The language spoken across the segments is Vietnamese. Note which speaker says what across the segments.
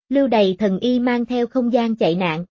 Speaker 1: Lưu Đày thần y mang theo không gian chạy nạn.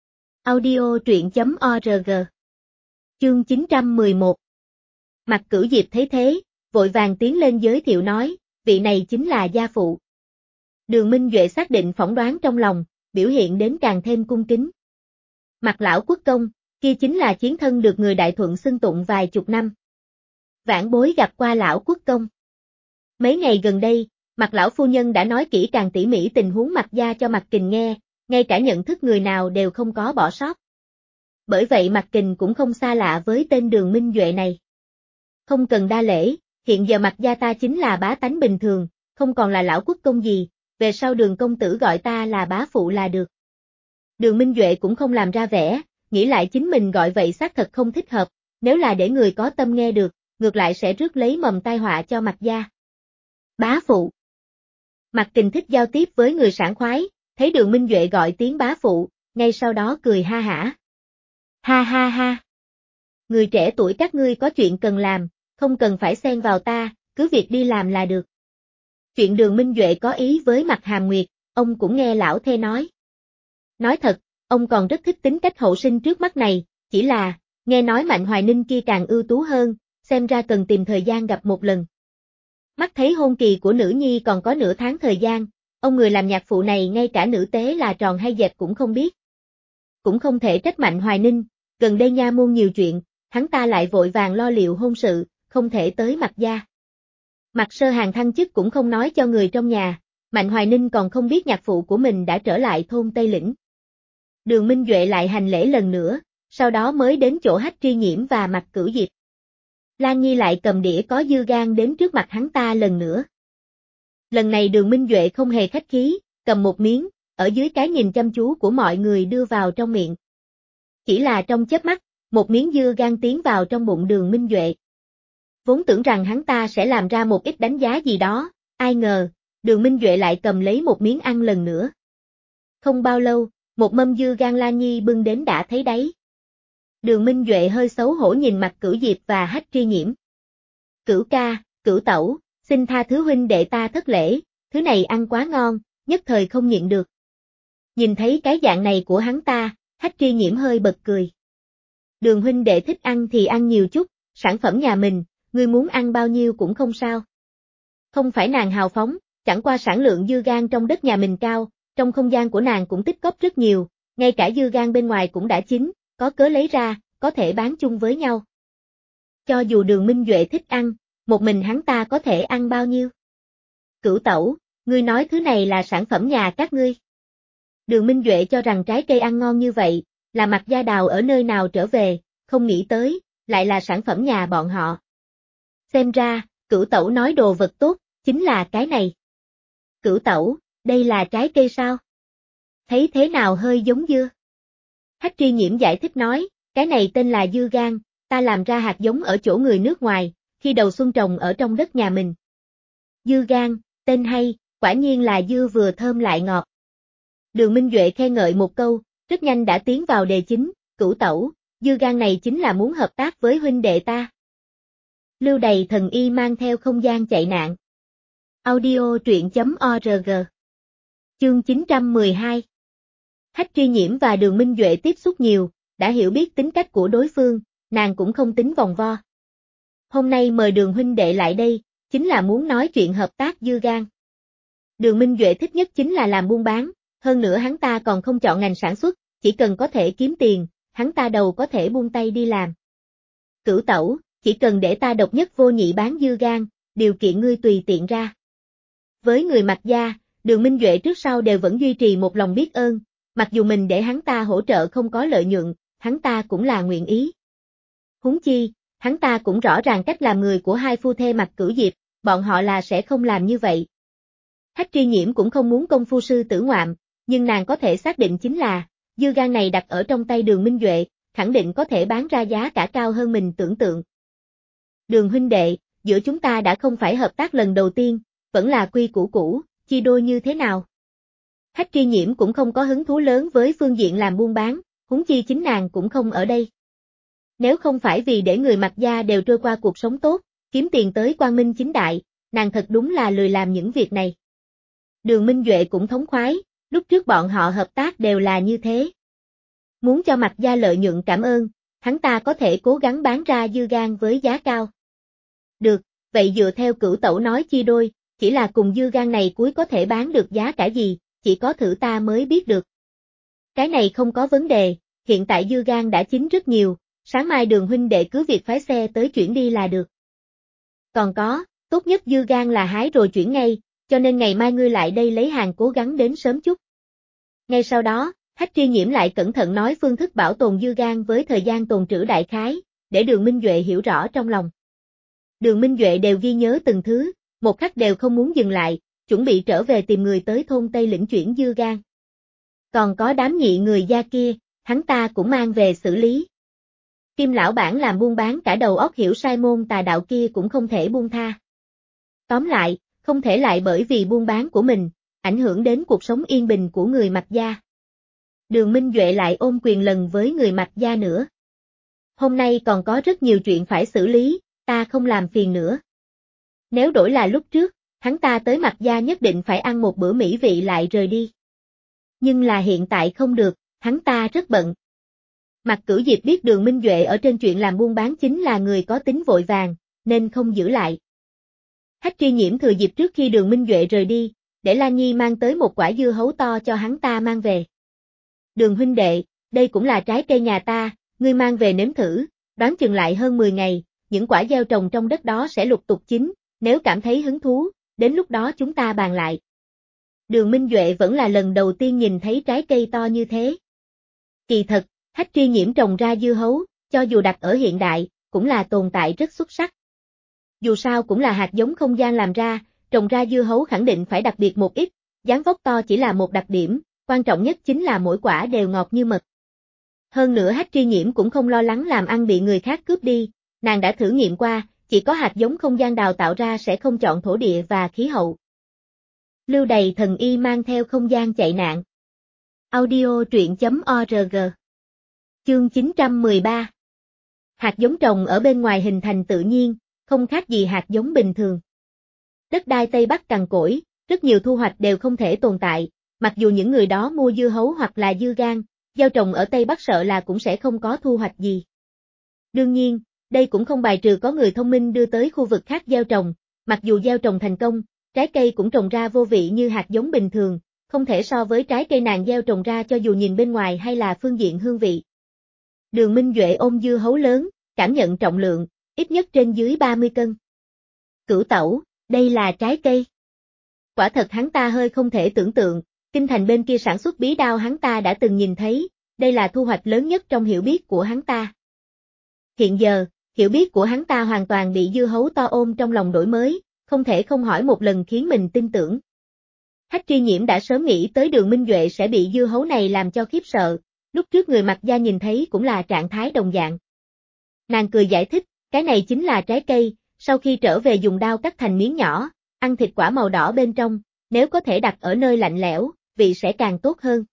Speaker 1: Audio truyện.org. Chương 911. Mạc Cửu Diệp thấy thế, vội vàng tiến lên giới thiệu nói, vị này chính là gia phụ. Đường Minh Duệ xác định phỏng đoán trong lòng, biểu hiện đến càng thêm cung kính. Mạc lão quốc công, kia chính là chiến thân được người Đại Thuận xưng tụng vài chục năm. Vãn bối gặp qua lão quốc công. Mấy ngày gần đây, Mạc lão phu nhân đã nói kỹ càng tỉ mỉ tình huống Mạc gia cho Mạc Kình nghe, ngay cả nhận thức người nào đều không có bỏ sót. Bởi vậy Mạc Kình cũng không xa lạ với tên Đường Minh Duệ này. Không cần đa lễ, hiện giờ Mạc gia ta chính là bá tánh bình thường, không còn là lão quốc công gì, về sau Đường công tử gọi ta là bá phụ là được. Đường Minh Duệ cũng không làm ra vẻ, nghĩ lại chính mình gọi vậy xác thật không thích hợp, nếu là để người có tâm nghe được, ngược lại sẽ rước lấy mầm tai họa cho Mạc gia. Bá phụ. Mạc Kình thích giao tiếp với người sảng khoái, thấy Đường Minh Duệ gọi tiếng bá phụ, ngay sau đó cười ha hả. Ha ha ha. Người trẻ tuổi các ngươi có chuyện cần làm, không cần phải xen vào ta, cứ việc đi làm là được. Chuyện Đường Minh Duệ có ý với Mạc Hàm Nguyệt, ông cũng nghe lão thê nói. Nói thật, ông còn rất thích tính cách hậu sinh trước mắt này, chỉ là, nghe nói Mạnh Hoài Ninh kia càng ưu tú hơn, xem ra cần tìm thời gian gặp một lần. Mắt thấy hôn kỳ của nữ nhi còn có nửa tháng thời gian, ông người làm nhạc phụ này ngay cả nữ tế là tròn hay dẹp cũng không biết. Cũng không thể trách Mạnh Hoài Ninh, gần đây nha môn nhiều chuyện, hắn ta lại vội vàng lo liệu hôn sự, không thể tới Mạc gia. Mạc Sơ Hàng thăng chức cũng không nói cho người trong nhà, Mạnh Hoài Ninh còn không biết nhạc phụ của mình đã trở lại thôn Tây Lĩnh. Đường Minh Duệ lại hành lễ lần nữa, sau đó mới đến chỗ Hách Tri Nhiễm và Mạc Cửu Diệp. Lan Nhi lại cầm đĩa có dư gan đến trước mặt hắn ta lần nữa. Lần này Đường Minh Duệ không hề khách khí, cầm một miếng, ở dưới cái nhìn chăm chú của mọi người đưa vào trong miệng. Chỉ là trong chớp mắt, một miếng dưa gan tiến vào trong bụng Đường Minh Duệ. Vốn tưởng rằng hắn ta sẽ làm ra một ít đánh giá gì đó, ai ngờ, Đường Minh Duệ lại cầm lấy một miếng ăn lần nữa. Không bao lâu, một mâm dưa gan Lan Nhi bưng đến đã thấy đáy. Đường Minh Duệ hơi xấu hổ nhìn mặt Cửu Diệp và Hách Tri Nhiễm. Cửu ca, Cửu tẩu, xin tha thứ huynh đệ ta thất lễ, thứ này ăn quá ngon, nhất thời không nhịn được. Nhìn thấy cái dạng này của hắn ta, Hách Tri Nhiễm hơi bật cười. Đường huynh đệ thích ăn thì ăn nhiều chút, sản phẩm nhà mình, ngươi muốn ăn bao nhiêu cũng không sao. Không phải nàng hào phóng, chẳng qua sản lượng dưa gan trong đất nhà mình cao, trong không gian của nàng cũng tích cóp rất nhiều, ngay cả dưa gan bên ngoài cũng đã chín, có cớ lấy ra, có thể bán chung với nhau. Cho dù Đường Minh Duệ thích ăn, một mình hắn ta có thể ăn bao nhiêu? Cửu tẩu, ngươi nói thứ này là sản phẩm nhà các ngươi. Đường Minh Duệ cho rằng trái cây ăn ngon như vậy, là Mạc gia đào ở nơi nào trở về, không nghĩ tới, lại là sản phẩm nhà bọn họ. Xem ra, Cửu tẩu nói đồ vật tốt, chính là cái này. Cửu tẩu, đây là trái cây sao? Thấy thế nào hơi giống dưa? Hách Tri Nhiễm giải thích nói, cái này tên là dưa gan, ta làm ra hạt giống ở chỗ người nước ngoài, khi đầu xuân trồng ở trong đất nhà mình. Dưa gan, tên hay, quả nhiên là dưa vừa thơm lại ngọt. Đường Minh Duệ khen ngợi một câu, rất nhanh đã tiến vào đề chính, Cửu tẩu, dưa gan này chính là muốn hợp tác với huynh đệ ta. Lưu Đày thần y mang theo không gian chạy nạn. Audio truyện.org. Chương 912. Hách Tri Nhiễm và Đường Minh Duệ tiếp xúc nhiều, đã hiểu biết tính cách của đối phương, nàng cũng không tính vòng vo. Hôm nay mời Đường huynh đệ lại đây, chính là muốn nói chuyện hợp tác dưa gan. Đường Minh Duệ thích nhất chính là làm buôn bán, hơn nữa hắn ta còn không chọn ngành sản xuất, chỉ cần có thể kiếm tiền, hắn ta đầu có thể buông tay đi làm. Cửu tẩu, chỉ cần để ta độc nhất vô nhị bán dưa gan, điều kiện ngươi tùy tiện ra. Với người Mạc gia, Đường Minh Duệ trước sau đều vẫn duy trì một lòng biết ơn, mặc dù mình để hắn ta hỗ trợ không có lợi nhuận, hắn ta cũng là nguyện ý. Huống chi, hắn ta cũng rõ ràng cách làm người của hai phu thê Mạc Cửu Diệp, bọn họ là sẽ không làm như vậy. Hách Tri Nhiễm cũng không muốn công phu sư tử ngoạm, nhưng nàng có thể xác định chính là, dưa gan này đặt ở trong tay Đường Minh Duệ, khẳng định có thể bán ra giá cả cao hơn mình tưởng tượng. Đường huynh đệ, giữa chúng ta đã không phải hợp tác lần đầu tiên, vẫn là quy củ cũ, chia đôi như thế nào? Hách Tri Nhiễm cũng không có hứng thú lớn với phương diện làm buôn bán, huống chi chính nàng cũng không ở đây. Nếu không phải vì để người Mạc gia đều trôi qua cuộc sống tốt, kiếm tiền tới quang minh chính đại, nàng thật đúng là lười làm những việc này. Đường Minh Duệ cũng thống khoái, Lúc trước bọn họ hợp tác đều là như thế. Muốn cho Mạc Gia lợi nhuận cảm ơn, hắn ta có thể cố gắng bán ra dư gan với giá cao. Được, vậy dựa theo Cửu Tẩu nói chia đôi, chỉ là cùng dư gan này cuối có thể bán được giá cả gì, chỉ có thử ta mới biết được. Cái này không có vấn đề, hiện tại dư gan đã chín rất nhiều, sáng mai Đường huynh đệ cứ việc phái xe tới chuyển đi là được. Còn có, tốt nhất dư gan là hái rồi chuyển ngay, cho nên ngày mai ngươi lại đây lấy hàng cố gắng đến sớm chút. Ngay sau đó, Hách Tri Nhiễm lại cẩn thận nói phương thức bảo tồn dư gan với thời gian tồn trữ đại khái, để Đường Minh Duệ hiểu rõ trong lòng. Đường Minh Duệ đều ghi nhớ từng thứ, một khắc đều không muốn dừng lại, chuẩn bị trở về tìm người tới thôn Tây Lĩnh chuyển dư gan. Còn có đám nhị người gia kia, hắn ta cũng mang về xử lý. Kim lão bản làm buôn bán cả đầu óc hiểu sai môn tà đạo kia cũng không thể buông tha. Tóm lại, không thể lại bởi vì buôn bán của mình, ảnh hưởng đến cuộc sống yên bình của người Mạc Gia. Đường Minh Duệ lại ôm quyền lần với người Mạc Gia nữa. Hôm nay còn có rất nhiều chuyện phải xử lý, ta không làm phiền nữa. Nếu đổi là lúc trước, hắn ta tới Mạc Gia nhất định phải ăn một bữa mỹ vị lại rời đi. Nhưng là hiện tại không được, hắn ta rất bận. Mạc Cửu Diệp biết Đường Minh Duệ ở trên chuyện làm buôn bán chính là người có tính vội vàng, nên không giữ lại. Hách Tri Nhiễm thừa dịp trước khi Đường Minh Duệ rời đi, để Lan Nhi mang tới một quả dưa hấu to cho hắn ta mang về. Đường huynh đệ, đây cũng là trái cây nhà ta, ngươi mang về nếm thử, đoán chừng lại hơn 10 ngày, những quả gieo trồng trong đất đó sẽ lục tục chín, nếu cảm thấy hứng thú, đến lúc đó chúng ta bàn lại. Đường Minh Duệ vẫn là lần đầu tiên nhìn thấy trái cây to như thế. Kỳ thật, Hách Tri Nhiễm trồng ra dưa hấu, cho dù đặt ở hiện đại, cũng là tồn tại rất xuất sắc. Dù sao cũng là hạt giống không gian làm ra, trồng ra dưa hấu khẳng định phải đặc biệt một ít, dáng vóc to chỉ là một đặc điểm, quan trọng nhất chính là mỗi quả đều ngọt như mật. Hơn nữa Hách Tri Nhiễm cũng không lo lắng làm ăn bị người khác cướp đi, nàng đã thử nghiệm qua, chỉ có hạt giống không gian đào tạo ra sẽ không chọn thổ địa và khí hậu. Lưu Đầy Thần Y mang theo không gian chạy nạn. Audio truyện.org. Chương 913. Hạt giống trồng ở bên ngoài hình thành tự nhiên, không khác gì hạt giống bình thường. Đất đai Tây Bắc cằn cỗi, rất nhiều thu hoạch đều không thể tồn tại, mặc dù những người đó mua dưa hấu hoặc là dưa gan, gieo trồng ở Tây Bắc sợ là cũng sẽ không có thu hoạch gì. Đương nhiên, đây cũng không bài trừ có người thông minh đưa tới khu vực khác gieo trồng, mặc dù gieo trồng thành công, trái cây cũng trồng ra vô vị như hạt giống bình thường, không thể so với trái cây nàng gieo trồng ra cho dù nhìn bên ngoài hay là phương diện hương vị. Đường Minh Duệ ôm dưa hấu lớn, cảm nhận trọng lượng, ít nhất trên dưới 30 cân. Cửu Tẩu, đây là trái cây. Quả thật hắn ta hơi không thể tưởng tượng, kinh thành bên kia sản xuất bí đao hắn ta đã từng nhìn thấy, đây là thu hoạch lớn nhất trong hiểu biết của hắn ta. Hiện giờ, hiểu biết của hắn ta hoàn toàn bị dưa hấu to ôm trong lòng đổi mới, không thể không hỏi một lần khiến mình tin tưởng. Hách Tri Nhiễm đã sớm nghĩ tới Đường Minh Duệ sẽ bị dưa hấu này làm cho khiếp sợ, lúc trước người Mạc Gia nhìn thấy cũng là trạng thái đồng dạng. Nàng cười giải thích, cái này chính là trái cây, sau khi trở về dùng dao cắt thành miếng nhỏ, ăn thịt quả màu đỏ bên trong, nếu có thể đặt ở nơi lạnh lẽo, vị sẽ càng tốt hơn.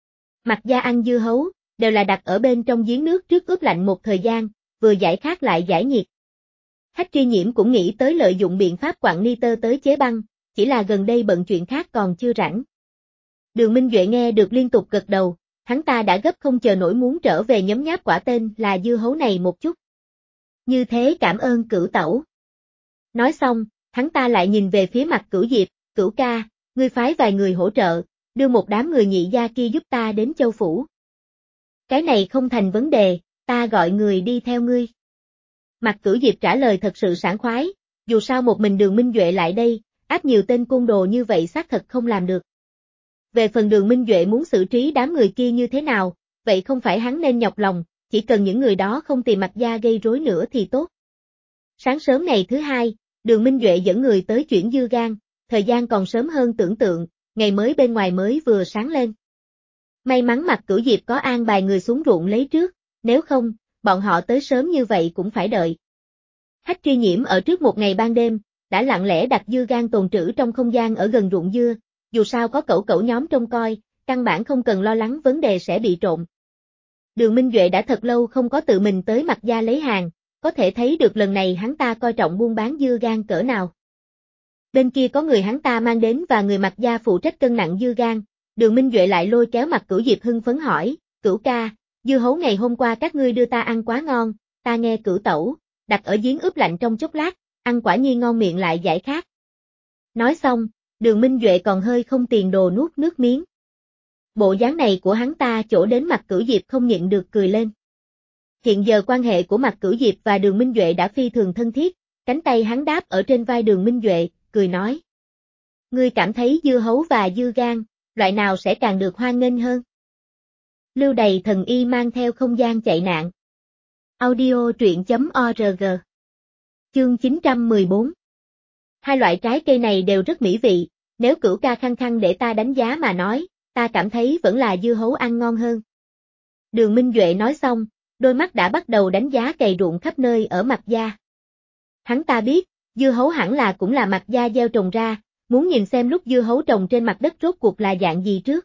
Speaker 1: Mạc Gia ăn dưa hấu, đều là đặt ở bên trong giếng nước trước ướp lạnh một thời gian, vừa giải khát lại giải nhiệt. Hách Tri Nhiễm cũng nghĩ tới lợi dụng biện pháp quặng nitơ tới chế băng, chỉ là gần đây bận chuyện khác còn chưa rảnh. Đường Minh Duệ nghe được liên tục gật đầu, hắn ta đã gấp không chờ nổi muốn trở về nhấm nháp quả tên là dưa hấu này một chút. Như thế cảm ơn Cửu Tẩu. Nói xong, hắn ta lại nhìn về phía Mạc Cửu Diệp, Cửu ca, ngươi phái vài người hỗ trợ, đưa một đám người nhị gia kia giúp ta đến Châu Phủ. Cái này không thành vấn đề, ta gọi người đi theo ngươi. Mạc Cửu Diệp trả lời thật sự sảng khoái, dù sao một mình Đường Minh Duệ lại đây, áp nhiều tên côn đồ như vậy xác thật không làm được. Về phần Đường Minh Duệ muốn xử trí đám người kia như thế nào, vậy không phải hắn nên nhọc lòng, chỉ cần những người đó không tìm Mạc Gia gây rối nữa thì tốt. Sáng sớm ngày thứ hai, Đường Minh Duệ dẫn người tới chuyển dưa gan, thời gian còn sớm hơn tưởng tượng, ngày mới bên ngoài mới vừa sáng lên. May mắn Mạc Cửu Diệp có an bài người xuống ruộng lấy trước, nếu không, bọn họ tới sớm như vậy cũng phải đợi. Hách Tri Nhiễm ở trước một ngày ban đêm, đã lặng lẽ đặt dưa gan tồn trữ trong không gian ở gần ruộng dưa, dù sao có cẩu nhóm trông coi, căn bản không cần lo lắng vấn đề sẽ bị trộm. Đường Minh Duệ đã thật lâu không có tự mình tới Mạc Gia lấy hàng, có thể thấy được lần này hắn ta coi trọng buôn bán dưa gan cỡ nào. Bên kia có người hắn ta mang đến và người Mạc Gia phụ trách cân nặng dưa gan, Đường Minh Duệ lại lôi kéo Mặt Cửu Diệp hưng phấn hỏi, Cửu ca, dưa hấu ngày hôm qua các ngươi đưa ta ăn quá ngon, ta nghe Cửu tẩu, đặt ở giếng ướp lạnh trong chốc lát, ăn quả nhiên ngon miệng lại giải khát. Nói xong, Đường Minh Duệ còn hơi không tiền đồ nuốt nước miếng. Bộ dáng này của hắn ta chỗ đến Mặt Cửu Diệp không nhịn được cười lên. Hiện giờ quan hệ của Mặt Cửu Diệp và Đường Minh Duệ đã phi thường thân thiết, cánh tay hắn đáp ở trên vai Đường Minh Duệ, cười nói. Ngươi cảm thấy dưa hấu và dưa gan, loại nào sẽ càng được hoan nghênh hơn? Lưu Đày thần y mang theo không gian chạy nạn. Audio truyện.org. Chương 914. Hai loại trái cây này đều rất mỹ vị, nếu Cửu ca khăng khăng để ta đánh giá mà nói, ta cảm thấy vẫn là dưa hấu ăn ngon hơn. Đường Minh Duệ nói xong, đôi mắt đã bắt đầu đánh giá cày ruộng khắp nơi ở Mạc gia. Hắn ta biết, dưa hấu hẳn là cũng là Mạc gia gieo trồng ra, muốn nhìn xem lúc dưa hấu trồng trên mặt đất rốt cuộc là dạng gì trước.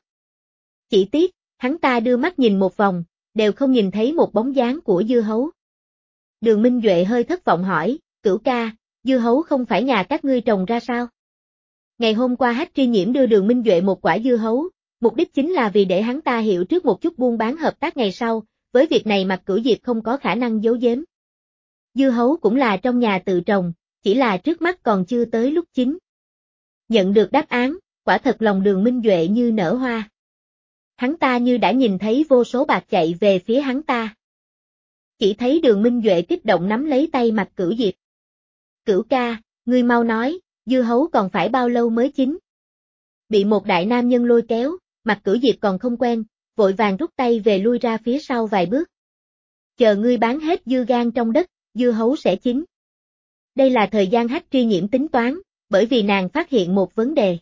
Speaker 1: Chỉ tiếc, hắn ta đưa mắt nhìn một vòng, đều không nhìn thấy một bóng dáng của dưa hấu. Đường Minh Duệ hơi thất vọng hỏi, Cửu ca, dưa hấu không phải nhà các ngươi trồng ra sao? Ngày hôm qua Hách Tri Nhiễm đưa Đường Minh Duệ một quả dưa hấu, mục đích chính là vì để hắn ta hiểu trước một chút buôn bán hợp tác ngày sau, với việc này Mặt Cửu Diệp không có khả năng giấu giếm. Dưa hấu cũng là trong nhà tự trồng, chỉ là trước mắt còn chưa tới lúc chín. Nhận được đáp án, quả thật lòng Đường Minh Duệ như nở hoa. Hắn ta như đã nhìn thấy vô số bạc chạy về phía hắn ta. Chỉ thấy Đường Minh Duệ kích động nắm lấy tay Mặt Cửu Diệp. Cửu ca, ngươi mau nói, dưa hấu còn phải bao lâu mới chín? Bị một đại nam nhân lôi kéo, Mặt Cửu Diệp còn không quen, vội vàng rút tay về lui ra phía sau vài bước. Chờ ngươi bán hết dưa gan trong đất, dưa hấu sẽ chín. Đây là thời gian Hách Tri Nhiễm tính toán, bởi vì nàng phát hiện một vấn đề.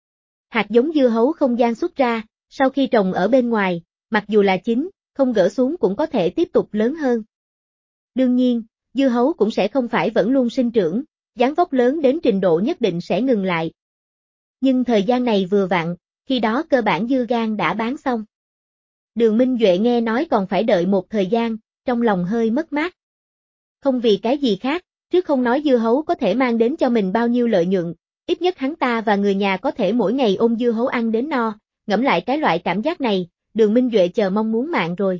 Speaker 1: Hạt giống dưa hấu không gian xuất ra, sau khi trồng ở bên ngoài, mặc dù là chín, không gỡ xuống cũng có thể tiếp tục lớn hơn. Đương nhiên, dưa hấu cũng sẽ không phải vẫn luôn sinh trưởng, dáng vóc lớn đến trình độ nhất định sẽ ngừng lại. Nhưng thời gian này vừa vặn, khi đó cơ bản dưa gan đã bán xong. Đường Minh Duệ nghe nói còn phải đợi một thời gian, trong lòng hơi mất mát. Không vì cái gì khác, trước không nói dưa hấu có thể mang đến cho mình bao nhiêu lợi nhuận, ít nhất hắn ta và người nhà có thể mỗi ngày ôm dưa hấu ăn đến no, ngẫm lại cái loại cảm giác này, Đường Minh Duệ chờ mong muốn mạng rồi.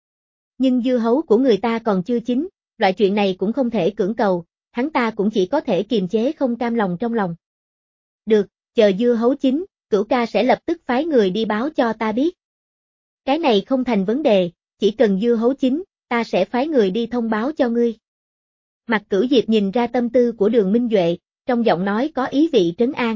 Speaker 1: Nhưng dưa hấu của người ta còn chưa chín, loại chuyện này cũng không thể cưỡng cầu, hắn ta cũng chỉ có thể kiềm chế không cam lòng trong lòng. Được, chờ dưa hấu chín, Cửu ca sẽ lập tức phái người đi báo cho ta biết. Cái này không thành vấn đề, chỉ cần dưa hấu chín, ta sẽ phái người đi thông báo cho ngươi. Mặt Cửu Diệp nhìn ra tâm tư của Đường Minh Duệ, trong giọng nói có ý vị trấn an.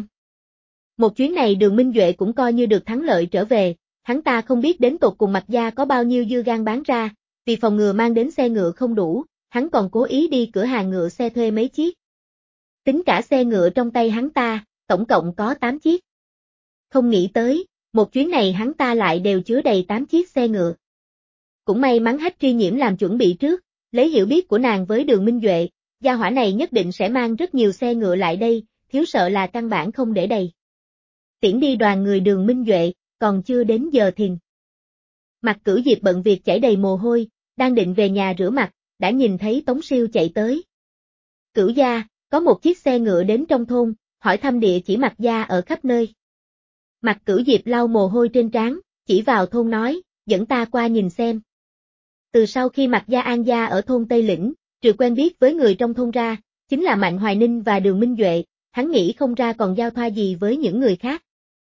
Speaker 1: Một chuyến này Đường Minh Duệ cũng coi như được thắng lợi trở về, hắn ta không biết đến tột cùng Mạc gia có bao nhiêu dưa gan bán ra, vì phòng ngừa mang đến xe ngựa không đủ, hắn còn cố ý đi cửa hàng ngựa xe thuê mấy chiếc. Tính cả xe ngựa trong tay hắn ta, tổng cộng có 8 chiếc. Không nghĩ tới, một chuyến này hắn ta lại đều chứa đầy 8 chiếc xe ngựa. Cũng may mắn Hách Tri Nhiễm làm chuẩn bị trước, lấy hiểu biết của nàng với Đường Minh Duệ, gia hỏa này nhất định sẽ mang rất nhiều xe ngựa lại đây, thiếu sợ là căn bản không để đầy. Tiễn đi đoàn người Đường Minh Duệ, còn chưa đến giờ thìn. Mặt Cửu Diệp bận việc chảy đầy mồ hôi, đang định về nhà rửa mặt, đã nhìn thấy Tống Siêu chạy tới. Cửu gia, có một chiếc xe ngựa đến trong thôn, hỏi thăm địa chỉ Mạc gia ở khắp nơi. Mặt Cửu Diệp lau mồ hôi trên trán, chỉ vào thôn nói, dẫn ta qua nhìn xem. Từ sau khi Mạc gia An gia ở thôn Tây Lĩnh, trừ quen biết với người trong thôn ra, chính là Mạnh Hoài Ninh và Đường Minh Duệ, hắn nghĩ không ra còn giao thoa gì với những người khác.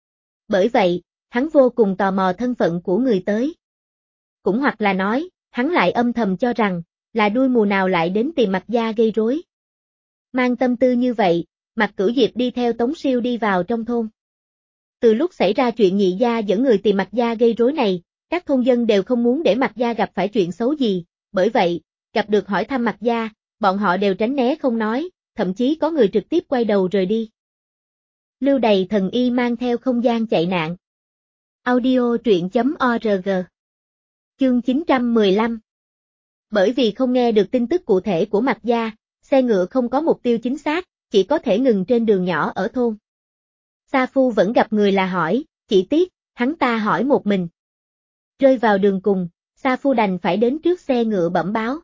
Speaker 1: Bởi vậy, hắn vô cùng tò mò thân phận của người tới. Cũng hoặc là nói, hắn lại âm thầm cho rằng, là đuôi mù nào lại đến tìm Mạc gia gây rối. Mang tâm tư như vậy, Mạc Cửu Diệp đi theo Tống Siêu đi vào trong thôn. Từ lúc xảy ra chuyện nhị gia dẫn người tìm Mạc gia gây rối này, các thôn dân đều không muốn để Mạc gia gặp phải chuyện xấu gì, bởi vậy, gặp được hỏi thăm Mạc gia, bọn họ đều tránh né không nói, thậm chí có người trực tiếp quay đầu rời đi. Lưu Đày thần y mang theo không gian chạy nạn. Audio truyện.org. Chương 915. Bởi vì không nghe được tin tức cụ thể của Mạc gia, xe ngựa không có mục tiêu chính xác, chỉ có thể ngừng trên đường nhỏ ở thôn. Sa Phu vẫn gặp người là hỏi, chỉ tiếc, hắn ta hỏi một mình. Rơi vào đường cùng, Sa Phu đành phải đến trước xe ngựa bẩm báo.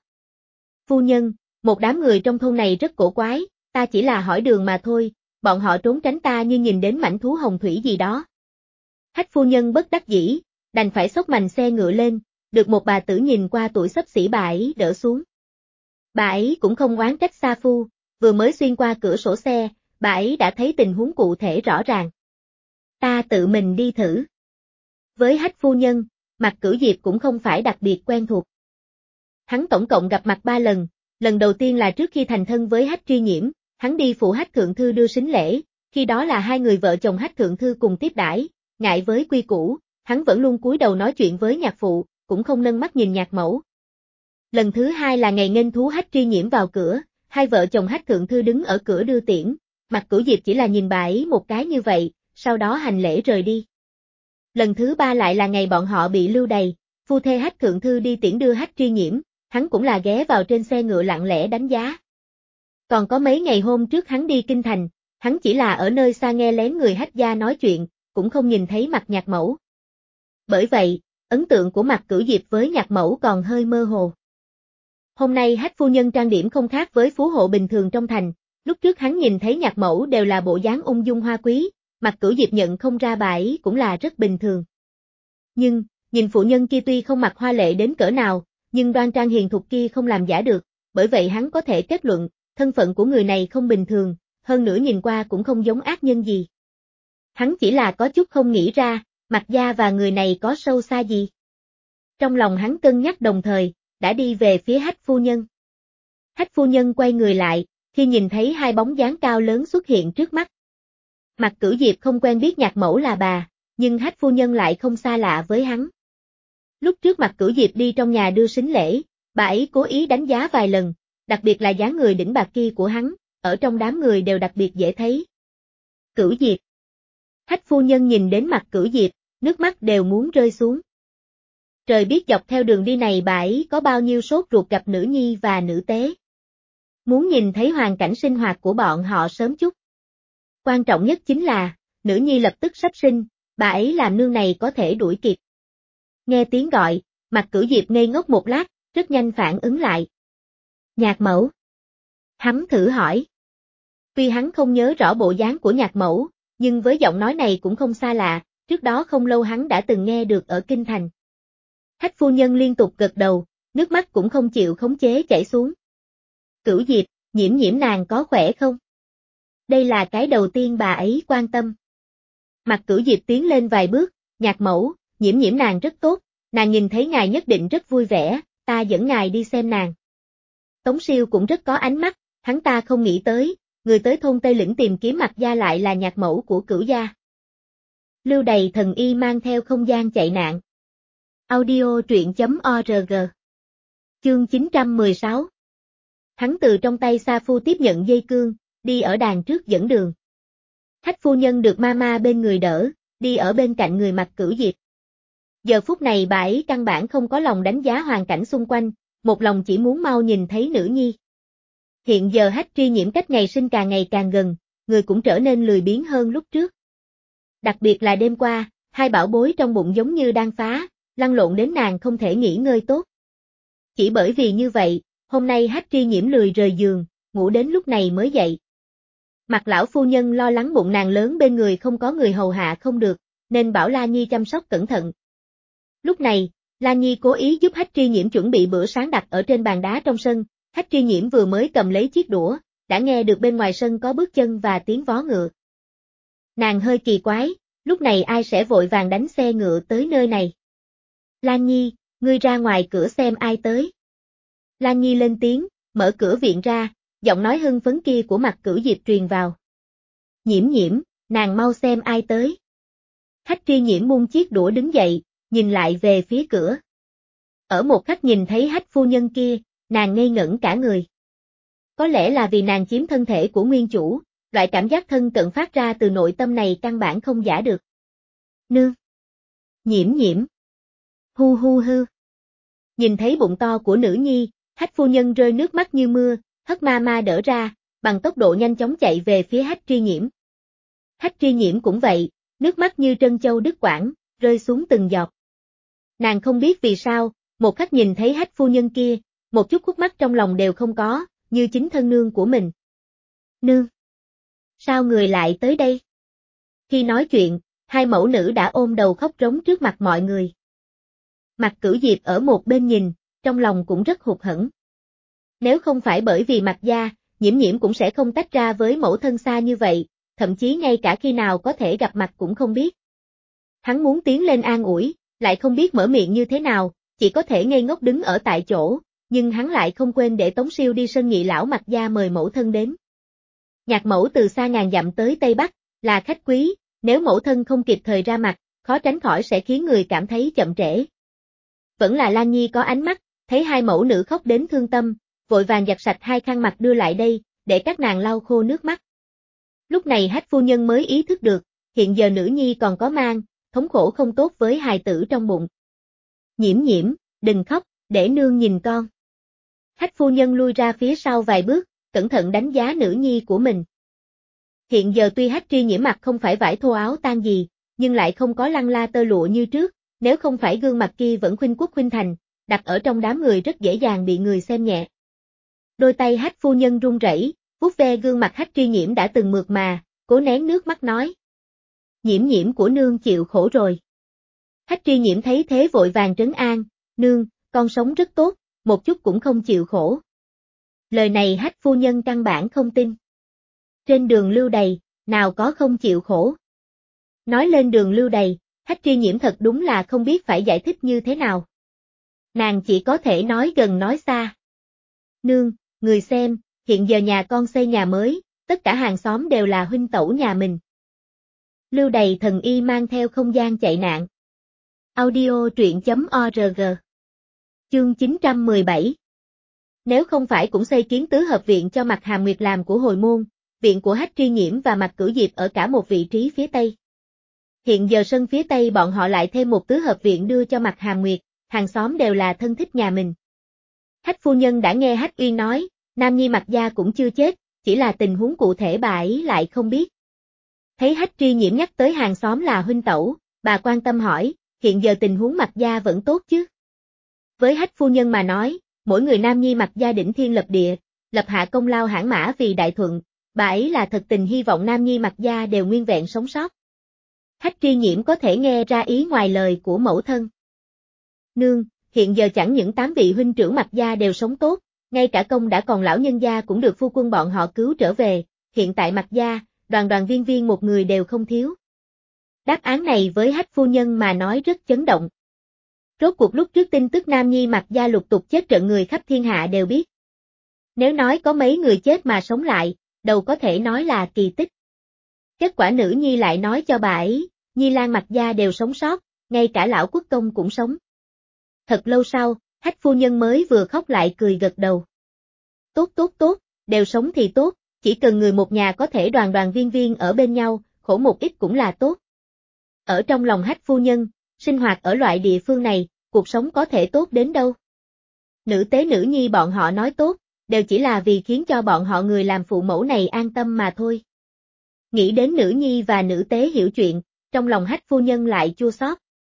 Speaker 1: Phu nhân, một đám người trong thôn này rất cổ quái, ta chỉ là hỏi đường mà thôi, bọn họ trốn tránh ta như nhìn đến mảnh thú hồng thủy gì đó. Hách phu nhân bất đắc dĩ, đành phải xốc mành xe ngựa lên, được một bà tử nhìn qua tuổi xấp xỉ bà ấy đỡ xuống. Bà ấy cũng không oán trách sa phu, vừa mới xuyên qua cửa sổ xe, bà ấy đã thấy tình huống cụ thể rõ ràng. Ta tự mình đi thử. Với Hách phu nhân, Mạc Cửu Diệp cũng không phải đặc biệt quen thuộc. Hắn tổng cộng gặp mặt 3 lần, lần đầu tiên là trước khi thành thân với Hách Tri Nhiễm, hắn đi phụ Hách Thượng Thư đưa sính lễ, khi đó là hai người vợ chồng Hách Thượng Thư cùng tiếp đãi, ngại với quy củ, hắn vẫn luôn cúi đầu nói chuyện với nhạc phụ, cũng không nâng mắt nhìn nhạc mẫu. Lần thứ hai là ngày nghênh thú Hách Tri Nhiễm vào cửa, hai vợ chồng Hách Thượng Thư đứng ở cửa đưa tiễn, Mạc Cửu Diệp chỉ là nhìn bà ấy một cái như vậy, sau đó hành lễ rời đi. Lần thứ ba lại là ngày bọn họ bị lưu đày, phu thê Hách Thượng Thư đi tiễn đưa Hách Tri Nhiễm, hắn cũng là ghé vào trên xe ngựa lặng lẽ đánh giá. Còn có mấy ngày hôm trước hắn đi kinh thành, hắn chỉ là ở nơi xa nghe lén người Hách gia nói chuyện, cũng không nhìn thấy mặt nhạc mẫu. Bởi vậy, ấn tượng của Mạc Cửu Diệp với nhạc mẫu còn hơi mơ hồ. Hôm nay Hách phu nhân trang điểm không khác với phú hộ bình thường trong thành, lúc trước hắn nhìn thấy nhạc mẫu đều là bộ dáng ung dung hoa quý, Mạc Cửu Diệp nhận không ra bà ấy cũng là rất bình thường. Nhưng, nhìn phụ nhân kia tuy không mặc hoa lệ đến cỡ nào, nhưng đoan trang hiền thục kia không làm giả được, bởi vậy hắn có thể kết luận, thân phận của người này không bình thường, hơn nữa nhìn qua cũng không giống ác nhân gì. Hắn chỉ là có chút không nghĩ ra, Mạc gia và người này có sâu xa gì. Trong lòng hắn cân nhắc đồng thời, đã đi về phía Hách phu nhân. Hách phu nhân quay người lại, khi nhìn thấy hai bóng dáng cao lớn xuất hiện trước mắt. Mạc Cửu Diệp không quen biết nhạc mẫu là bà, nhưng Hách phu nhân lại không xa lạ với hắn. Lúc trước Mạc Cửu Diệp đi trong nhà đưa sính lễ, bà ấy cố ý đánh giá vài lần, đặc biệt là dáng người đỉnh bạc kia của hắn, ở trong đám người đều đặc biệt dễ thấy. Cửu Diệp. Hách phu nhân nhìn đến Mạc Cửu Diệp, nước mắt đều muốn rơi xuống. Trời biết dọc theo đường đi này bà ấy có bao nhiêu sốt ruột gặp nữ nhi và nữ tế. Muốn nhìn thấy hoàn cảnh sinh hoạt của bọn họ sớm chút. Quan trọng nhất chính là, nữ nhi lập tức sắp sinh, bà ấy làm nương này có thể đuổi kịp. Nghe tiếng gọi, Mạc Cửu Diệp ngây ngốc một lát, rất nhanh phản ứng lại. Nhạc mẫu. Hắn thử hỏi. Tuy hắn không nhớ rõ bộ dáng của nhạc mẫu, nhưng với giọng nói này cũng không xa lạ, trước đó không lâu hắn đã từng nghe được ở kinh thành. Hách phu nhân liên tục gật đầu, nước mắt cũng không chịu khống chế chảy xuống. Cửu Diệp, Nhiễm Nhiễm nàng có khỏe không? Đây là cái đầu tiên bà ấy quan tâm. Mạc Cửu Diệp tiến lên vài bước, nhạc mẫu, Nhiễm Nhiễm nàng rất tốt, nàng nhìn thấy ngài nhất định rất vui vẻ, ta dẫn ngài đi xem nàng. Tống Siêu cũng rất có ánh mắt, hắn ta không nghĩ tới, người tới thôn Tây Lĩnh tìm kiếm Mạc gia lại là nhạc mẫu của Cửu gia. Lưu đày thần y mang theo không gian chạy nạn. Audio truyện.org. Chương 916. Hắn từ trong tay Sa Phu tiếp nhận dây cương, đi ở đàn trước dẫn đường. Hách phu nhân được mama bên người đỡ, đi ở bên cạnh người Mạc Cửu Diệp. Giờ phút này bà ấy căn bản không có lòng đánh giá hoàn cảnh xung quanh, một lòng chỉ muốn mau nhìn thấy nữ nhi. Hiện giờ Hách Tri Nhiễm cách ngày sinh càng ngày càng gần, người cũng trở nên lười biếng hơn lúc trước. Đặc biệt là đêm qua, hai bảo bối trong bụng giống như đang phá, lăn lộn đến nàng không thể nghỉ ngơi tốt. Chỉ bởi vì như vậy, hôm nay Hách Tri Nhiễm lười rời giường, ngủ đến lúc này mới dậy. Mặt lão phu nhân lo lắng bụng nàng lớn bên người không có người hầu hạ không được, nên bảo La Nhi chăm sóc cẩn thận. Lúc này, La Nhi cố ý giúp Hách Tri Nhiễm chuẩn bị bữa sáng đặt ở trên bàn đá trong sân, Hách Tri Nhiễm vừa mới cầm lấy chiếc đũa, đã nghe được bên ngoài sân có bước chân và tiếng vó ngựa. Nàng hơi kỳ quái, lúc này ai sẽ vội vàng đánh xe ngựa tới nơi này? La Nhi, ngươi ra ngoài cửa xem ai tới. La Nhi lên tiếng, mở cửa viện ra, giọng nói hưng phấn kia của Mạc Cửu Diệp truyền vào. Nhiễm Nhiễm, nàng mau xem ai tới. Hách Tri Nhiễm buông chiếc đũa đứng dậy, nhìn lại về phía cửa. Ở một khắc nhìn thấy Hách phu nhân kia, nàng ngây ngẩn cả người. Có lẽ là vì nàng chiếm thân thể của nguyên chủ, loại cảm giác thân cận phát ra từ nội tâm này căn bản không giả được. Nương. Nhiễm Nhiễm. Hu hu hư. Nhìn thấy bụng to của nữ nhi, Hách phu nhân rơi nước mắt như mưa, hất mama đỡ ra, bằng tốc độ nhanh chóng chạy về phía Hách Tri Nhiễm. Hách Tri Nhiễm cũng vậy, nước mắt như trân châu đứt quãng, rơi xuống từng giọt. Nàng không biết vì sao, một khắc nhìn thấy Hách phu nhân kia, một chút khúc mắc trong lòng đều không có, như chính thân nương của mình. Nương! Sao người lại tới đây? Khi nói chuyện, Hai mẫu nữ đã ôm đầu khóc rống trước mặt mọi người. Mạc Cửu Diệp ở một bên nhìn, trong lòng cũng rất hụt hẫng. Nếu không phải bởi vì Mạc gia, Nhiễm Nhiễm cũng sẽ không tách ra với mẫu thân xa như vậy, thậm chí ngay cả khi nào có thể gặp mặt cũng không biết. Hắn muốn tiến lên an ủi, lại không biết mở miệng như thế nào, chỉ có thể ngây ngốc đứng ở tại chỗ, nhưng hắn lại không quên để Tống Siêu đi sân nghị lão Mạc gia mời mẫu thân đến. Nhạc mẫu từ xa ngàn dặm tới Tây Bắc, là khách quý, nếu mẫu thân không kịp thời ra mặt, khó tránh khỏi sẽ khiến người cảm thấy chậm trễ. Vẫn là Lan Nhi có ánh mắt, thấy hai mẫu nữ khóc đến thương tâm, vội vàng giặt sạch hai khăn mặt đưa lại đây, để các nàng lau khô nước mắt. Lúc này Hách phu nhân mới ý thức được, hiện giờ nữ nhi còn có mang, thống khổ không tốt với hài tử trong bụng. Nhiễm Nhiễm, đừng khóc, để nương nhìn con. Hách phu nhân lui ra phía sau vài bước, cẩn thận đánh giá nữ nhi của mình. Hiện giờ tuy Hách Tri Nhiễm mặc không phải vải thô áo tang gì, nhưng lại không có lăng la tơ lụa như trước, nếu không phải gương mặt kia vẫn khuynh quốc khuynh thành, đặt ở trong đám người rất dễ dàng bị người xem nhẹ. Đôi tay Hách phu nhân run rẩy, vuốt ve gương mặt Hách Tri Nhiễm đã từng mượt mà, cố nén nước mắt nói. Nhiễm Nhiễm của nương chịu khổ rồi. Hách Tri Nhiễm thấy thế vội vàng trấn an, nương, con sống rất tốt, một chút cũng không chịu khổ. Lời này Hách phu nhân căn bản không tin. Trên đường lưu đày, nào có không chịu khổ. Nói lên đường lưu đày, Hách Tri Nhiễm thật đúng là không biết phải giải thích như thế nào. Nàng chỉ có thể nói gần nói xa. Nương, người xem, hiện giờ nhà con xây nhà mới, tất cả hàng xóm đều là huynh tẩu nhà mình. Lưu đày thần y mang theo không gian chạy nạn. Audio truyện.org. Chương 917. Nếu không phải cũng xây kiến tứ hợp viện cho Mạc Hàm Nguyệt làm của hồi môn, viện của Hách Tri Nhiễm và Mạc Cửu Diệp ở cả một vị trí phía Tây. Hiện giờ sân phía Tây bọn họ lại thêm một tứ hợp viện đưa cho Mạc Hàm Nguyệt, hàng xóm đều là thân thích nhà mình. Hách phu nhân đã nghe Hách Uyên nói, Nam Nhi Mạc gia cũng chưa chết, chỉ là tình huống cụ thể bà ấy lại không biết. Thấy Hách Tri Nhiễm nhắc tới hàng xóm là huynh tẩu, bà quan tâm hỏi, hiện giờ tình huống Mạc gia vẫn tốt chứ? Với Hách phu nhân mà nói, mỗi người Nam Nhi Mạc gia đỉnh thiên lập địa, lập hạ công lao hãn mã vì đại thuận, bà ấy là thật tình hy vọng Nam Nhi Mạc gia đều nguyên vẹn sống sót. Hách Tri Nhiễm có thể nghe ra ý ngoài lời của mẫu thân. Nương, hiện giờ chẳng những 8 vị huynh trưởng Mạc gia đều sống tốt, ngay cả công đã còn lão nhân gia cũng được phu quân bọn họ cứu trở về, hiện tại Mạc gia, đoàn viên viên một người đều không thiếu. Đáp án này với Hách phu nhân mà nói rất chấn động. Rốt cuộc lúc trước tin tức Nam Nhi Mạc gia lục tục chết trận người khắp thiên hạ đều biết. Nếu nói có mấy người chết mà sống lại, đâu có thể nói là kỳ tích. Kết quả nữ nhi lại nói cho bà ấy, Nhi Lan Mạc gia đều sống sót, ngay cả lão quốc công cũng sống. Thật lâu sau, Hách phu nhân mới vừa khóc lại cười gật đầu. Tốt, đều sống thì tốt, chỉ cần người một nhà có thể đoàn viên ở bên nhau, khổ một ít cũng là tốt. Ở trong lòng Hách phu nhân, sinh hoạt ở loại địa phương này, cuộc sống có thể tốt đến đâu. Nữ tế nữ nhi bọn họ nói tốt, đều chỉ là vì khiến cho bọn họ người làm phụ mẫu này an tâm mà thôi. Nghĩ đến nữ nhi và nữ tế hiểu chuyện, trong lòng Hách phu nhân lại chua xót.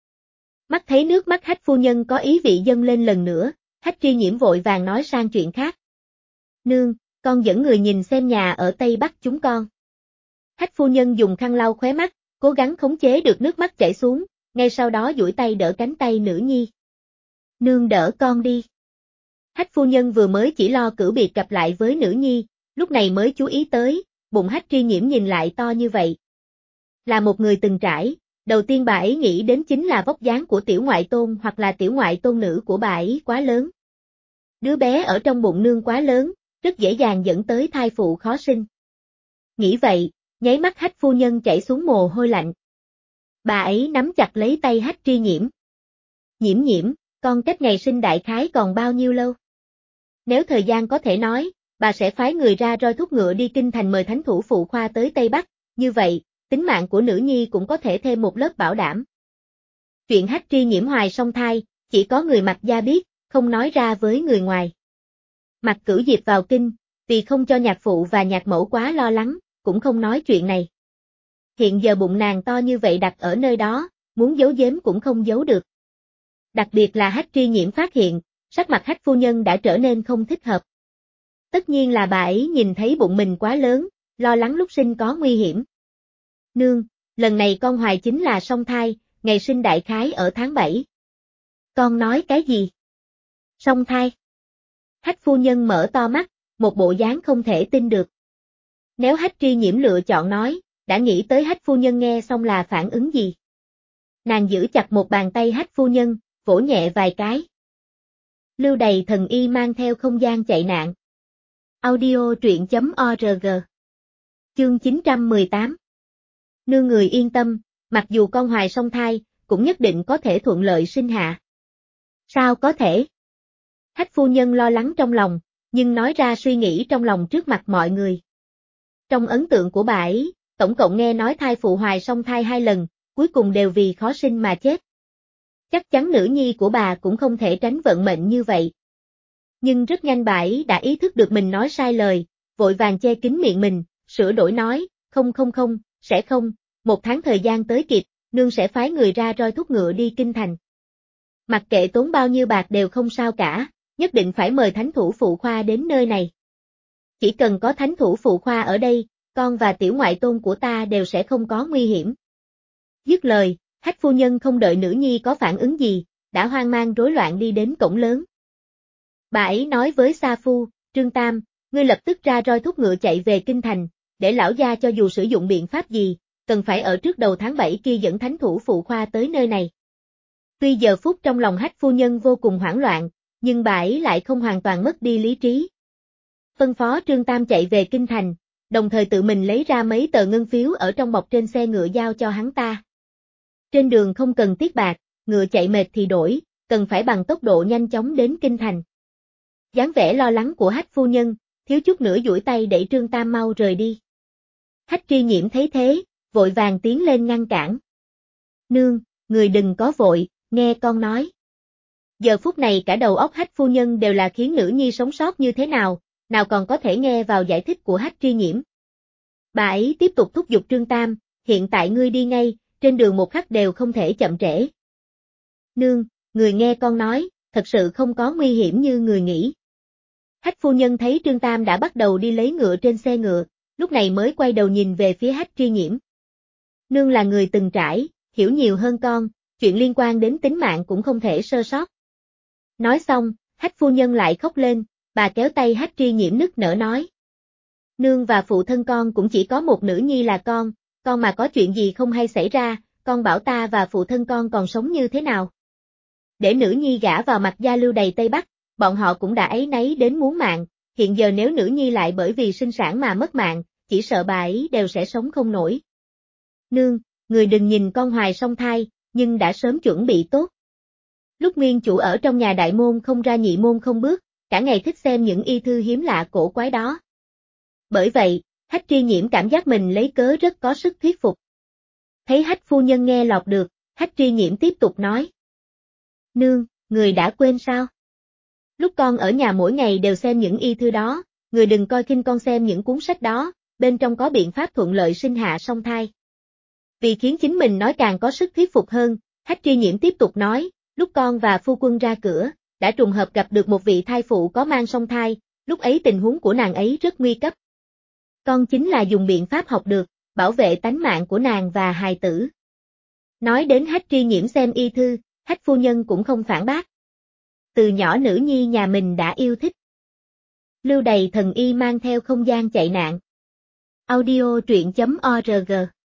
Speaker 1: Mắt thấy nước mắt Hách phu nhân có ý vị dâng lên lần nữa, Hách Tri Nhiễm vội vàng nói sang chuyện khác. Nương, con dẫn người nhìn xem nhà ở Tây Bắc chúng con. Hách phu nhân dùng khăn lau khóe mắt, cố gắng khống chế được nước mắt chảy xuống, ngay sau đó duỗi tay đỡ cánh tay nữ nhi. Nương đỡ con đi. Hách phu nhân vừa mới chỉ lo cử biệt gặp lại với nữ nhi, lúc này mới chú ý tới, bụng Hách Tri Nhiễm nhìn lại to như vậy. Là một người từng trải, đầu tiên bà ấy nghĩ đến chính là vóc dáng của tiểu ngoại tôn hoặc là tiểu ngoại tôn nữ của bà ấy quá lớn. Đứa bé ở trong bụng nương quá lớn, rất dễ dàng dẫn tới thai phụ khó sinh. Nghĩ vậy, nháy mắt Hách phu nhân chảy xuống mồ hôi lạnh. Bà ấy nắm chặt lấy tay Hách Tri Nhiễm. Nhiễm, con cách ngày sinh đại khái còn bao nhiêu lâu? Nếu thời gian có thể nói, bà sẽ phái người ra roi thúc ngựa đi kinh thành mời thánh thủ phụ khoa tới Tây Bắc, như vậy, tính mạng của nữ nhi cũng có thể thêm một lớp bảo đảm. Chuyện Hách Tri Nhiễm hoài song thai, chỉ có người Mạc gia biết, không nói ra với người ngoài. Mạc Cửu Diệp vào kinh, vì không cho nhạc phụ và nhạc mẫu quá lo lắng, cũng không nói chuyện này. Hiện giờ bụng nàng to như vậy đặt ở nơi đó, muốn giấu giếm cũng không giấu được. Đặc biệt là Hách Tri Nhiễm phát hiện, sắc mặt Hách phu nhân đã trở nên không thích hợp. Tất nhiên là bà ấy nhìn thấy bụng mình quá lớn, lo lắng lúc sinh có nguy hiểm. Nương, lần này con hoài chính là song thai, ngày sinh đại khái ở tháng 7. Con nói cái gì? Song thai? Hách phu nhân mở to mắt, một bộ dáng không thể tin được. Nếu Hách Tri Nhiễm lựa chọn nói, đã nghĩ tới Hách phu nhân nghe xong là phản ứng gì? Nàng giữ chặt một bàn tay Hách phu nhân, vỗ nhẹ vài cái. Lưu Đày thần y mang theo không gian chạy nạn. Audio truyện.org. Chương 918. Nương người yên tâm, mặc dù con hoài song thai, cũng nhất định có thể thuận lợi sinh hạ. Sao có thể? Hách phu nhân lo lắng trong lòng, nhưng nói ra suy nghĩ trong lòng trước mặt mọi người. Trong ấn tượng của bà ấy, tổng cộng nghe nói thai phụ hoài song thai 2 lần, cuối cùng đều vì khó sinh mà chết. Chắc chắn nữ nhi của bà cũng không thể tránh vận mệnh như vậy. Nhưng rất nhanh bà ấy đã ý thức được mình nói sai lời, vội vàng che kín miệng mình, sửa đổi nói, không, sẽ không, 1 tháng thời gian tới kịp, nương sẽ phái người ra roi thúc ngựa đi kinh thành. Mặc kệ tốn bao nhiêu bạc đều không sao cả, nhất định phải mời thánh thủ phụ khoa đến nơi này. Chỉ cần có thánh thủ phụ khoa ở đây, con và tiểu ngoại tôn của ta đều sẽ không có nguy hiểm. Dứt lời, Hách phu nhân không đợi nữ nhi có phản ứng gì, đã hoang mang rối loạn đi đến cổng lớn. Bà ấy nói với Sa Phu, Trương Tam, ngươi lập tức ra roi thúc ngựa chạy về kinh thành, để lão gia cho dù sử dụng biện pháp gì, cần phải ở trước đầu tháng 7 kia dẫn thánh thủ phụ khoa tới nơi này. Tuy giờ phút trong lòng Hách phu nhân vô cùng hoảng loạn, nhưng bà ấy lại không hoàn toàn mất đi lý trí. Phân phó Trương Tam chạy về kinh thành, đồng thời tự mình lấy ra mấy tờ ngân phiếu ở trong bọc trên xe ngựa giao cho hắn ta. Trên đường không cần tiếc bạc, ngựa chạy mệt thì đổi, cần phải bằng tốc độ nhanh chóng đến kinh thành. Dáng vẻ lo lắng của Hách phu nhân, thiếu chút nữa duỗi tay đẩy Trương Tam mau rời đi. Hách Tri Nhiễm thấy thế, vội vàng tiến lên ngăn cản. Nương, người đừng có vội, nghe con nói. Giờ phút này cả đầu óc Hách phu nhân đều là khiến nữ nhi sống sót như thế nào, nào còn có thể nghe vào giải thích của Hách Tri Nhiễm. Bà ấy tiếp tục thúc giục Trương Tam, hiện tại ngươi đi ngay, trên đường một khắc đều không thể chậm trễ. Nương, người nghe con nói, thật sự không có nguy hiểm như người nghĩ. Hách phu nhân thấy Trương Tam đã bắt đầu đi lấy ngựa trên xe ngựa, lúc này mới quay đầu nhìn về phía Hách Tri Nhiễm. Nương là người từng trải, hiểu nhiều hơn con, chuyện liên quan đến tính mạng cũng không thể sơ sót. Nói xong, Hách phu nhân lại khóc lên, bà kéo tay Hách Tri Nhiễm nức nở nói. Nương và phụ thân con cũng chỉ có một nữ nhi là con mà có chuyện gì không hay xảy ra, con bảo ta và phụ thân con còn sống như thế nào? Để nữ nhi gả vào mặt gia lưu đầy Tây Bắc, bọn họ cũng đã áy náy đến muốn mạng, hiện giờ nếu nữ nhi lại bởi vì sinh sản mà mất mạng, chỉ sợ bà ấy đều sẽ sống không nổi. Nương, người đừng nhìn con hoài song thai, nhưng đã sớm chuẩn bị tốt. Lúc nguyên chủ ở trong nhà đại môn không ra nhị môn không bước, cả ngày thích xem những y thư hiếm lạ cổ quái đó. Bởi vậy, Hách Tri Nhiễm cảm giác mình lấy cớ rất có sức thuyết phục. Thấy Hách phu nhân nghe lọt được, Hách Tri Nhiễm tiếp tục nói. Nương, người đã quên sao? Lúc con ở nhà mỗi ngày đều xem những y thư đó, người đừng coi khinh con xem những cuốn sách đó, bên trong có biện pháp thuận lợi sinh hạ song thai. Vì khiến chính mình nói càng có sức thuyết phục hơn, Hách Tri Nhiễm tiếp tục nói, lúc con và phu quân ra cửa, đã trùng hợp gặp được một vị thai phụ có mang song thai, lúc ấy tình huống của nàng ấy rất nguy cấp. Con chính là dùng biện pháp học được, bảo vệ tánh mạng của nàng và hài tử. Nói đến Hách Tri Nhiễm xem y thư, Hách phu nhân cũng không phản bác. Từ nhỏ nữ nhi nhà mình đã yêu thích. Lưu Đày thần y mang theo không gian chạy nạn. Audio truyện.org.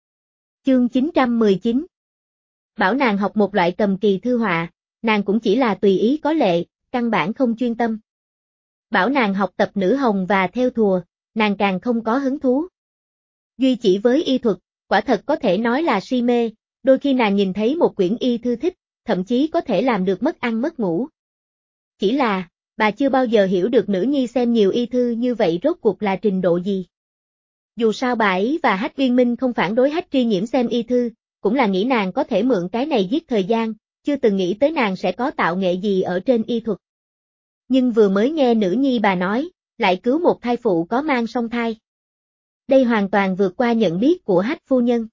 Speaker 1: Chương 919. Bảo nàng học một loại cầm kỳ thư họa, nàng cũng chỉ là tùy ý có lệ, căn bản không chuyên tâm. Bảo nàng học tập nữ hồng và theo thùa, nàng càng không có hứng thú. Duy chỉ với y thuật, quả thật có thể nói là si mê, đôi khi nàng nhìn thấy một quyển y thư thích, thậm chí có thể làm được mất ăn mất ngủ. Chỉ là, bà chưa bao giờ hiểu được nữ nhi xem nhiều y thư như vậy rốt cuộc là trình độ gì. Dù sao bà ấy và Hách Uyên Minh không phản đối Hách Tri Nhiễm xem y thư, cũng là nghĩ nàng có thể mượn cái này giết thời gian, chưa từng nghĩ tới nàng sẽ có tạo nghệ gì ở trên y thuật. Nhưng vừa mới nghe nữ nhi bà nói, lại cứu một thai phụ có mang song thai. Đây hoàn toàn vượt qua nhận biết của Hách phu nhân.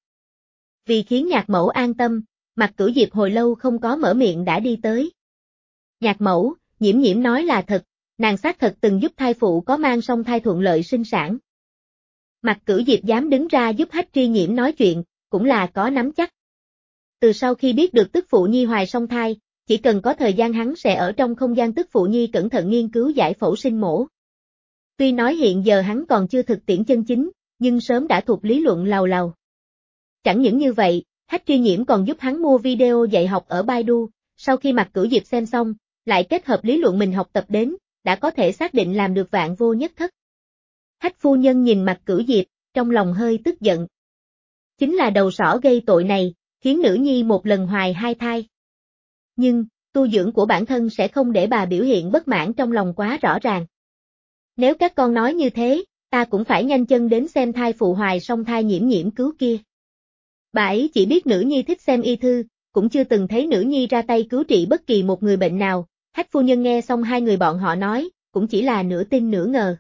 Speaker 1: Vì khiến nhạc mẫu an tâm, Mạc Cửu Diệp hồi lâu không có mở miệng đã đi tới. Nhạc mẫu, Nhiễm Nhiễm nói là thật, nàng xác thật từng giúp thai phụ có mang song thai thuận lợi sinh sản. Mạc Cửu Diệp dám đứng ra giúp Hách Tri Nhiễm nói chuyện, cũng là có nắm chắc. Từ sau khi biết được tức phụ nhi hoài song thai, chỉ cần có thời gian hắn sẽ ở trong không gian tức phụ nhi cẩn thận nghiên cứu giải phẫu sinh mổ. Tuy nói hiện giờ hắn còn chưa thực tiễn chân chính, nhưng sớm đã thuộc lý luận làu làu. Chẳng những như vậy, Hách Tri Nhiễm còn giúp hắn mua video dạy học ở Baidu, sau khi Mạc Cửu Diệp xem xong, lại kết hợp lý luận mình học tập đến, đã có thể xác định làm được vạn vô nhất thất. Hách phu nhân nhìn Mạc Cửu Diệp, trong lòng hơi tức giận. Chính là đầu sỏ gây tội này, khiến nữ nhi một lần hoài hai thai. Nhưng, tu dưỡng của bản thân sẽ không để bà biểu hiện bất mãn trong lòng quá rõ ràng. Nếu các con nói như thế, ta cũng phải nhanh chân đến xem thai phụ hoài song thai Nhiễm Nhiễm cứu kia. Bà ấy chỉ biết nữ nhi thích xem y thư, cũng chưa từng thấy nữ nhi ra tay cứu trị bất kỳ một người bệnh nào. Hách phu nhân nghe xong hai người bọn họ nói, cũng chỉ là nửa tin nửa ngờ.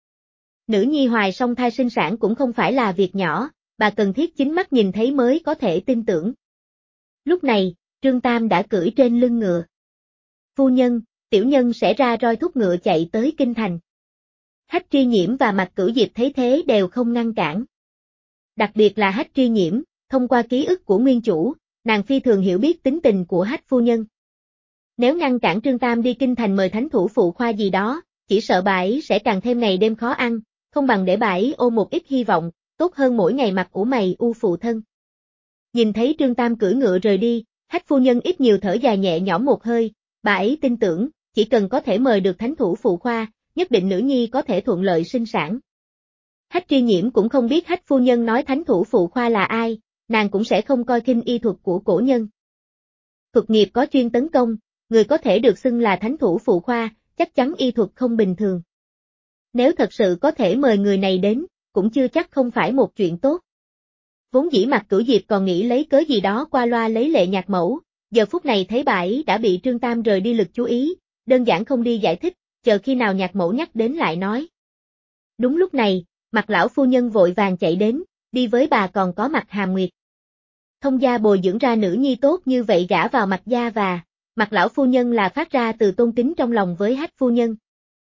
Speaker 1: Nữ nhi hoài song thai sinh sản cũng không phải là việc nhỏ, bà cần thiết chính mắt nhìn thấy mới có thể tin tưởng. Lúc này, Trương Tam đã cưỡi trên lưng ngựa. Phu nhân, tiểu nhân sẽ ra roi thúc ngựa chạy tới kinh thành. Hách Tri Nhiễm và Mạc Cửu Diệp thấy thế đều không ngăn cản. Đặc biệt là Hách Tri Nhiễm, thông qua ký ức của nguyên chủ, nàng phi thường hiểu biết tính tình của Hách phu nhân. Nếu ngăn cản Trương Tam đi kinh thành mời thánh thủ phụ khoa gì đó, chỉ sợ bà ấy sẽ càng thêm ngày đêm khó ăn, không bằng để bà ấy ôm một ít hy vọng, tốt hơn mỗi ngày mặt ủ mày u phụ thân. Nhìn thấy Trương Tam cưỡi ngựa rời đi, Hách phu nhân ít nhiều thở dài nhẹ nhõm một hơi, bà ấy tin tưởng, chỉ cần có thể mời được thánh thủ phụ khoa, nhất định nữ nhi có thể thuận lợi sinh sản. Hách Tri Nhiễm cũng không biết Hách phu nhân nói thánh thủ phụ khoa là ai, nàng cũng sẽ không coi khinh y thuật của cổ nhân. Thuật nghiệp có chuyên tấn công, người có thể được xưng là thánh thủ phụ khoa, chắc chắn y thuật không bình thường. Nếu thật sự có thể mời người này đến, cũng chưa chắc không phải một chuyện tốt. Vốn dĩ Mạc Cửu Diệp còn nghĩ lấy cớ gì đó qua loa lấy lệ nhạc mẫu, giờ phút này thấy bà ấy đã bị Trương Tam rời đi lực chú ý, đơn giản không đi giải thích, chờ khi nào nhạc mẫu nhắc đến lại nói. Đúng lúc này, Mạc lão phu nhân vội vàng chạy đến, đi với bà còn có Mạc Hàm Nguyệt. Thông gia bồi dưỡng ra nữ nhi tốt như vậy gả vào Mạc gia và Mạc lão phu nhân là phát ra từ tôn kính trong lòng với Hách phu nhân.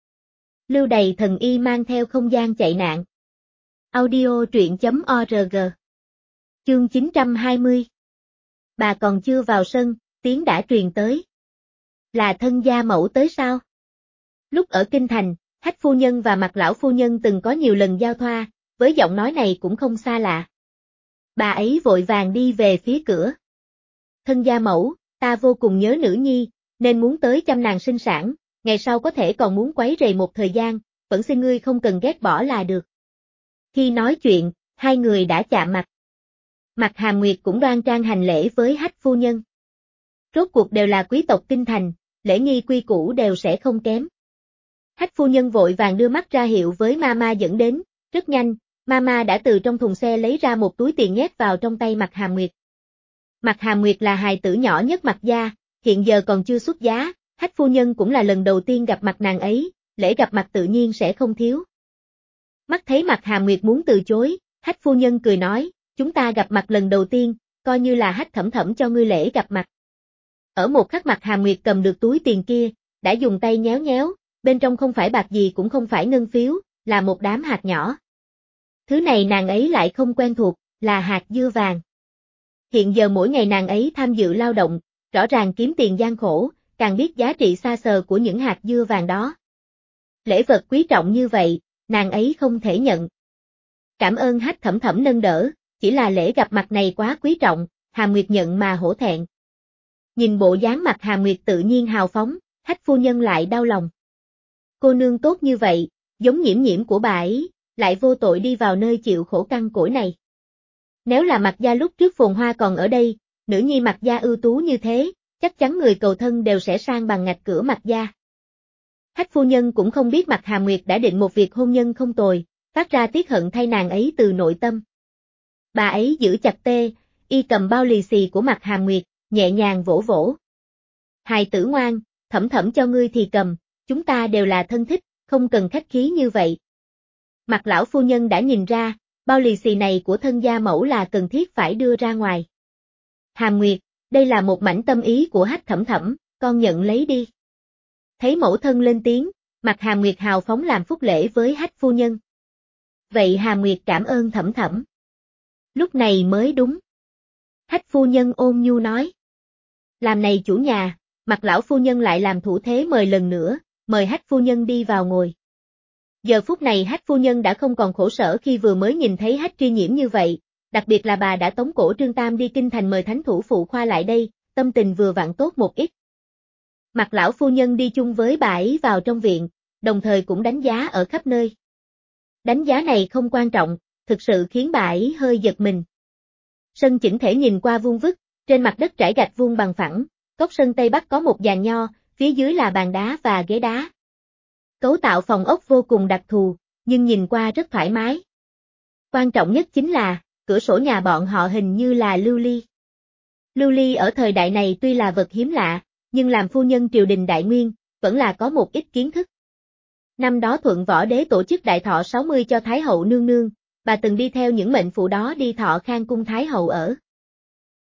Speaker 1: Lưu Đầy Thần Y mang theo không gian chạy nạn. Audio truyện.org. Chương 920. Bà còn chưa vào sân, tiếng đã truyền tới. Là thân gia mẫu tới sao? Lúc ở kinh thành, Hách phu nhân và Mạc lão phu nhân từng có nhiều lần giao thoa, với giọng nói này cũng không xa lạ. Bà ấy vội vàng đi về phía cửa. Thân gia mẫu, ta vô cùng nhớ nữ nhi, nên muốn tới chăm nàng sinh sản, ngày sau có thể còn muốn quấy rầy một thời gian, vẫn xin ngươi không cần ghét bỏ là được. Khi nói chuyện, hai người đã chạm mặt. Mạc Hàm Nguyệt cũng đoan trang hành lễ với Hách phu nhân. Rốt cuộc đều là quý tộc kinh thành, lễ nghi quy củ đều sẽ không kém. Hách phu nhân vội vàng đưa mắt ra hiệu với Mama dẫn đến, rất nhanh, Mama đã từ trong thùng xe lấy ra một túi tiền nhét vào trong tay Mạc Hàm Nguyệt. Mạc Hàm Nguyệt là hài tử nhỏ nhất Mạc gia, hiện giờ còn chưa xuất giá, Hách phu nhân cũng là lần đầu tiên gặp mặt nàng ấy, lễ gặp mặt tự nhiên sẽ không thiếu. Mắt thấy Mạc Hàm Nguyệt muốn từ chối, Hách phu nhân cười nói, chúng ta gặp mặt lần đầu tiên, coi như là Hách thẩm thẩm cho ngươi lễ gặp mặt. Ở một khắc Mạc Hàm Nguyệt cầm được túi tiền kia, đã dùng tay nhéo nhéo, bên trong không phải bạc gì cũng không phải ngân phiếu, là một đám hạt nhỏ. Thứ này nàng ấy lại không quen thuộc, là hạt dưa vàng. Hiện giờ mỗi ngày nàng ấy tham dự lao động, rõ ràng kiếm tiền gian khổ, càng biết giá trị xa xờ của những hạt dưa vàng đó. Lễ vật quý trọng như vậy, nàng ấy không thể nhận. Cảm ơn Hách thẩm thẩm nâng đỡ, chỉ là lễ gặp mặt này quá quý trọng, Hàm Nguyệt nhận mà hổ thẹn. Nhìn bộ dáng mặt Hàm Nguyệt tự nhiên hào phóng, Hách phu nhân lại đau lòng. Cô nương tốt như vậy, giống Nhiễm Nhiễm của bà ấy, lại vô tội đi vào nơi chịu khổ căng cỗi này. Nếu là Mạc gia lúc trước Phồn Hoa còn ở đây, nữ nhi Mạc gia ưu tú như thế, chắc chắn người cầu thân đều sẽ sang bằng ngạch cửa Mạc gia. Hách phu nhân cũng không biết Mạc Hàm Nguyệt đã định một việc hôn nhân không tồi, phát ra tiếc hận thay nàng ấy từ nội tâm. Bà ấy giữ chặt tê, y cầm bao lì xì của Mạc Hàm Nguyệt, nhẹ nhàng vỗ vỗ. Hài tử ngoan, thẩm thẩm cho ngươi thì cầm, chúng ta đều là thân thích, không cần khách khí như vậy. Mạc lão phu nhân đã nhìn ra, bao lì xì này của thân gia mẫu là cần thiết phải đưa ra ngoài. Hàm Nguyệt, đây là một mảnh tâm ý của Hách thẩm thẩm, con nhận lấy đi. Thấy mẫu thân lên tiếng, Mạc Hàm Nguyệt hào phóng làm phúc lễ với Hách phu nhân. Vậy Hàm Nguyệt cảm ơn thẩm thẩm. Lúc này mới đúng. Hách phu nhân ôn nhu nói. Làm này chủ nhà, Mặt lão phu nhân lại làm thủ thế mời lần nữa, mời Hách phu nhân đi vào ngồi. Giờ phút này Hách phu nhân đã không còn khổ sở khi vừa mới nhìn thấy Hách Tri Nhiễm như vậy, đặc biệt là bà đã tống cổ Trương Tam đi kinh thành mời thánh thủ phụ khoa lại đây, tâm tình vừa vặn tốt một ít. Mặt lão phu nhân đi chung với bà ấy vào trong viện, đồng thời cũng đánh giá ở khắp nơi. Đánh giá này không quan trọng, thực sự khiến bà ấy hơi giật mình. Sân chỉnh thể nhìn qua vuông vức, trên mặt đất trải gạch vuông bằng phẳng, góc sân Tây Bắc có một giàn nho, phía dưới là bàn đá và ghế đá. Cấu tạo phòng ốc vô cùng đặc thù, nhưng nhìn qua rất thoải mái. Quan trọng nhất chính là, cửa sổ nhà bọn họ hình như là lưu ly. Lưu ly ở thời đại này tuy là vật hiếm lạ, nhưng làm phu nhân triều đình Đại Nguyên, vẫn là có một ít kiến thức. Năm đó Thuận Võ Đế tổ chức đại thọ 60 cho Thái hậu nương nương, bà từng đi theo những mệnh phụ đó đi thọ khang cung Thái hậu ở.